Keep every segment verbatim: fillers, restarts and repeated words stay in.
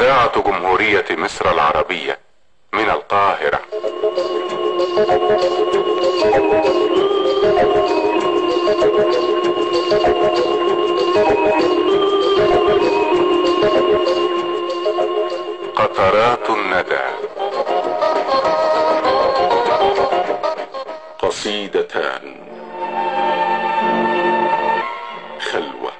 إذاعة جمهورية مصر العربية من القاهرة. قطرات الندى. قصيدتان. خلوة.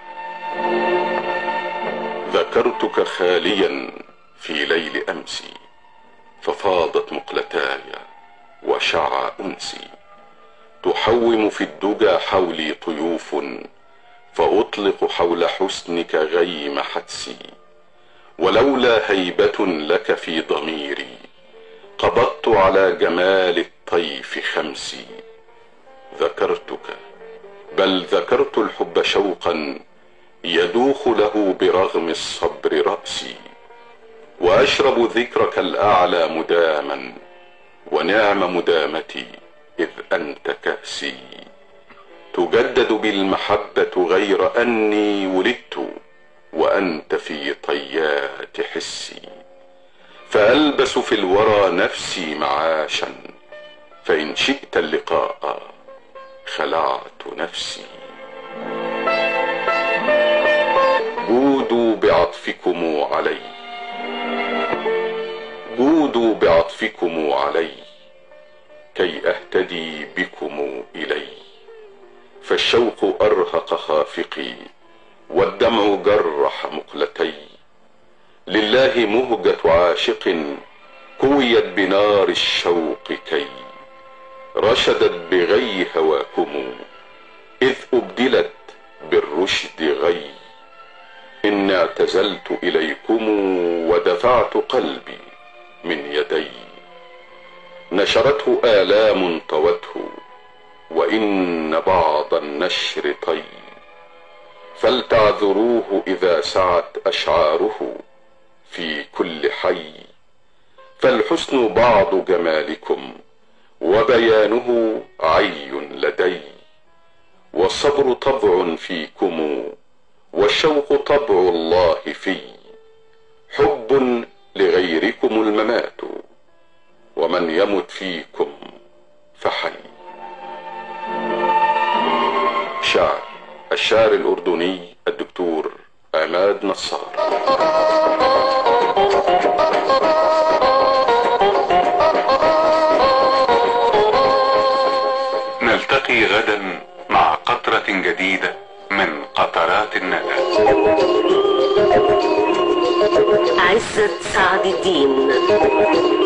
ذكرتك خاليا في ليل أمسي، ففاضت مقلتاي وشع أنسي. تحوم في الدجى حولي طيوف، فأطلق حول حسنك غيم حدسي. ولولا هيبة لك في ضميري، قبضت على جمال الطيف خمسي. ذكرتك، بل ذكرت الحب شوقا يدوخ له برغم الصبر رأسي. وأشرب ذكرك الأعلى مداما، ونعم مدامتي إذ أنت كأسي. تجدد بالمحبة غير أني ولدت وأنت في طيات حسي. فألبس في الورى نفسي معاشا، فإن شئت اللقاء خلعت نفسي. جودوا بعطفكم علي، جودوا بعطفكم علي، كي أهتدي بكم إلي. فالشوق أرهق خافقي، والدمع جرح مقلتي. لله مهجة عاشق كويت بنار الشوق كي رشدت بغي هواكم، إذ أبدلت بالرشد غي. إن اعتزلت إليكم ودفعت قلبي من يدي. نشرته آلام طوته، وإن بعض النشر طي. فلتعذروه إذا سعت أشعاره في كل حي. فالحسن بعض جمالكم، وبيانه عي لدي. والصبر طبع فيكم، والشوق طبع الله في. حب لغيركم الممات، ومن يمت فيكم فحي. شعر الشاعر الأردني الدكتور عماد نصار. نلتقي غدا مع قطرة جديدة من قطرات الندى. عزت سعد الدين.